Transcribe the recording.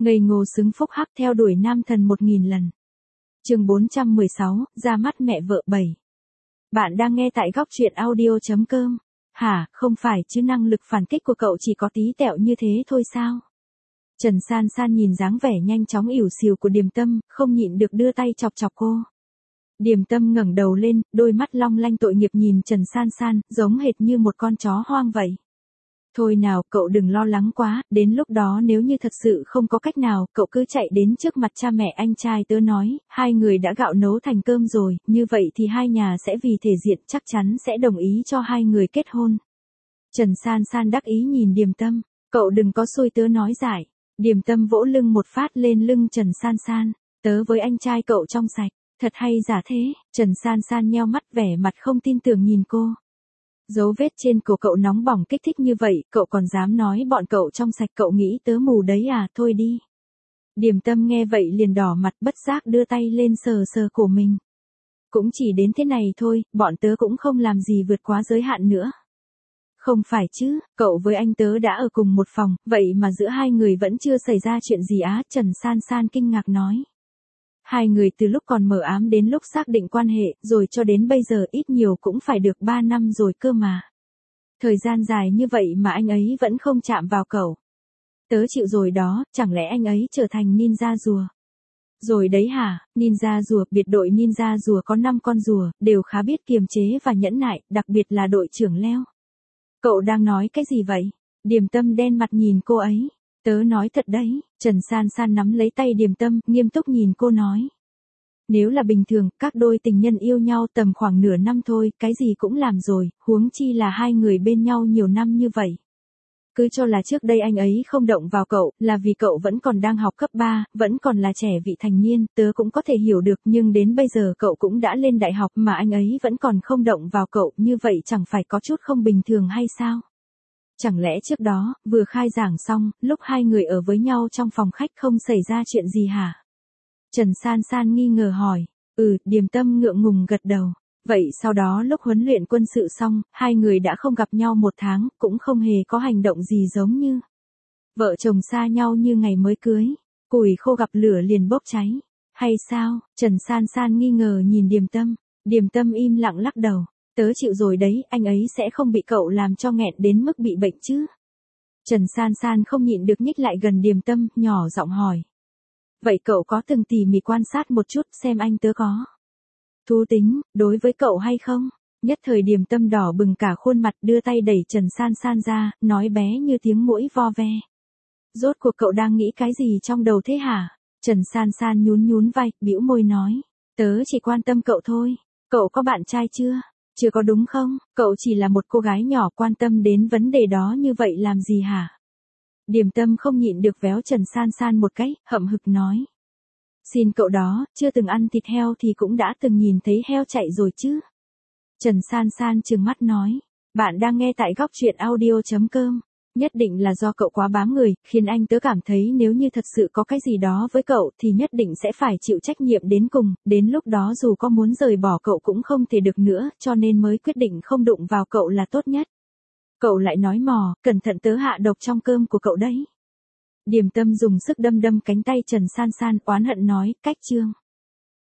Ngây ngô xứng phúc hắc theo đuổi nam thần 1000 lần. Chương 416, ra mắt mẹ vợ 7. Bạn đang nghe tại góc truyện audio.com. Hả, không phải chứ năng lực phản kích của cậu chỉ có tí tẹo như thế thôi sao? Trần San San nhìn dáng vẻ nhanh chóng ỉu xìu của Điềm Tâm, không nhịn được đưa tay chọc chọc cô. Điềm Tâm ngẩng đầu lên, đôi mắt long lanh tội nghiệp nhìn Trần San San, giống hệt như một con chó hoang vậy. Thôi nào, cậu đừng lo lắng quá, đến lúc đó nếu như thật sự không có cách nào, cậu cứ chạy đến trước mặt cha mẹ anh trai tớ nói, hai người đã gạo nấu thành cơm rồi, như vậy thì hai nhà sẽ vì thể diện chắc chắn sẽ đồng ý cho hai người kết hôn. Trần San San đắc ý nhìn Điềm Tâm, cậu đừng có xui tớ nói giải. Điềm Tâm vỗ lưng một phát lên lưng Trần San San, tớ với anh trai cậu trong sạch, thật hay giả thế, Trần San San nheo mắt vẻ mặt không tin tưởng nhìn cô. Dấu vết trên cổ cậu nóng bỏng kích thích như vậy, cậu còn dám nói bọn cậu trong sạch, cậu nghĩ tớ mù đấy à, thôi đi. Điềm Tâm nghe vậy liền đỏ mặt bất giác đưa tay lên sờ sờ cổ mình. Cũng chỉ đến thế này thôi, bọn tớ cũng không làm gì vượt quá giới hạn nữa. Không phải chứ, cậu với anh tớ đã ở cùng một phòng, vậy mà giữa hai người vẫn chưa xảy ra chuyện gì á, Trần San San kinh ngạc nói. Hai người từ lúc còn mờ ám đến lúc xác định quan hệ, rồi cho đến bây giờ ít nhiều cũng phải được 3 năm rồi cơ mà. Thời gian dài như vậy mà anh ấy vẫn không chạm vào cậu. Tớ chịu rồi đó, chẳng lẽ anh ấy trở thành ninja rùa? Rồi đấy hả, ninja rùa, biệt đội ninja rùa có 5 con rùa, đều khá biết kiềm chế và nhẫn nại, đặc biệt là đội trưởng Leo. Cậu đang nói cái gì vậy? Điềm Tâm đen mặt nhìn cô ấy. Tớ nói thật đấy, Trần San San nắm lấy tay Điềm Tâm, nghiêm túc nhìn cô nói. Nếu là bình thường, các đôi tình nhân yêu nhau tầm khoảng nửa năm thôi, cái gì cũng làm rồi, huống chi là hai người bên nhau nhiều năm như vậy. Cứ cho là trước đây anh ấy không động vào cậu, là vì cậu vẫn còn đang học cấp 3, vẫn còn là trẻ vị thành niên, tớ cũng có thể hiểu được, nhưng đến bây giờ cậu cũng đã lên đại học mà anh ấy vẫn còn không động vào cậu, như vậy chẳng phải có chút không bình thường hay sao? Chẳng lẽ trước đó, vừa khai giảng xong, lúc hai người ở với nhau trong phòng khách không xảy ra chuyện gì hả? Trần San San nghi ngờ hỏi. Điềm Tâm ngượng ngùng gật đầu. Vậy sau đó lúc huấn luyện quân sự xong, hai người đã không gặp nhau 1 tháng, cũng không hề có hành động gì giống như vợ chồng xa nhau như ngày mới cưới. Củi khô gặp lửa liền bốc cháy. Hay sao? Trần San San nghi ngờ nhìn Điềm Tâm. Điềm Tâm im lặng lắc đầu. Tớ chịu rồi đấy, anh ấy sẽ không bị cậu làm cho nghẹn đến mức bị bệnh chứ. Trần San San không nhịn được nhích lại gần Điềm Tâm, nhỏ giọng hỏi. Vậy cậu có từng tỉ mỉ quan sát một chút xem anh tớ có thú tính đối với cậu hay không? Nhất thời Điềm Tâm đỏ bừng cả khuôn mặt, đưa tay đẩy Trần San San ra, nói bé như tiếng muỗi vo ve. Rốt cuộc cậu đang nghĩ cái gì trong đầu thế hả? Trần San San nhún vai, bĩu môi nói. Tớ chỉ quan tâm cậu thôi. Cậu có bạn trai chưa? Chưa có đúng không? Cậu chỉ là một cô gái nhỏ quan tâm đến vấn đề đó như vậy làm gì hả? Điềm Tâm không nhịn được véo Trần San San một cái, hậm hực nói. Xin cậu đó, chưa từng ăn thịt heo thì cũng đã từng nhìn thấy heo chạy rồi chứ. Trần San San trừng mắt nói. Bạn đang nghe tại góc truyện audio.com. Nhất định là do cậu quá bám người, khiến anh tớ cảm thấy nếu như thật sự có cái gì đó với cậu thì nhất định sẽ phải chịu trách nhiệm đến cùng, đến lúc đó dù có muốn rời bỏ cậu cũng không thể được nữa, cho nên mới quyết định không đụng vào cậu là tốt nhất. Cậu lại nói mò, cẩn thận tớ hạ độc trong cơm của cậu đấy. Điềm Tâm dùng sức đâm cánh tay Trần San San, oán hận nói, cách chương.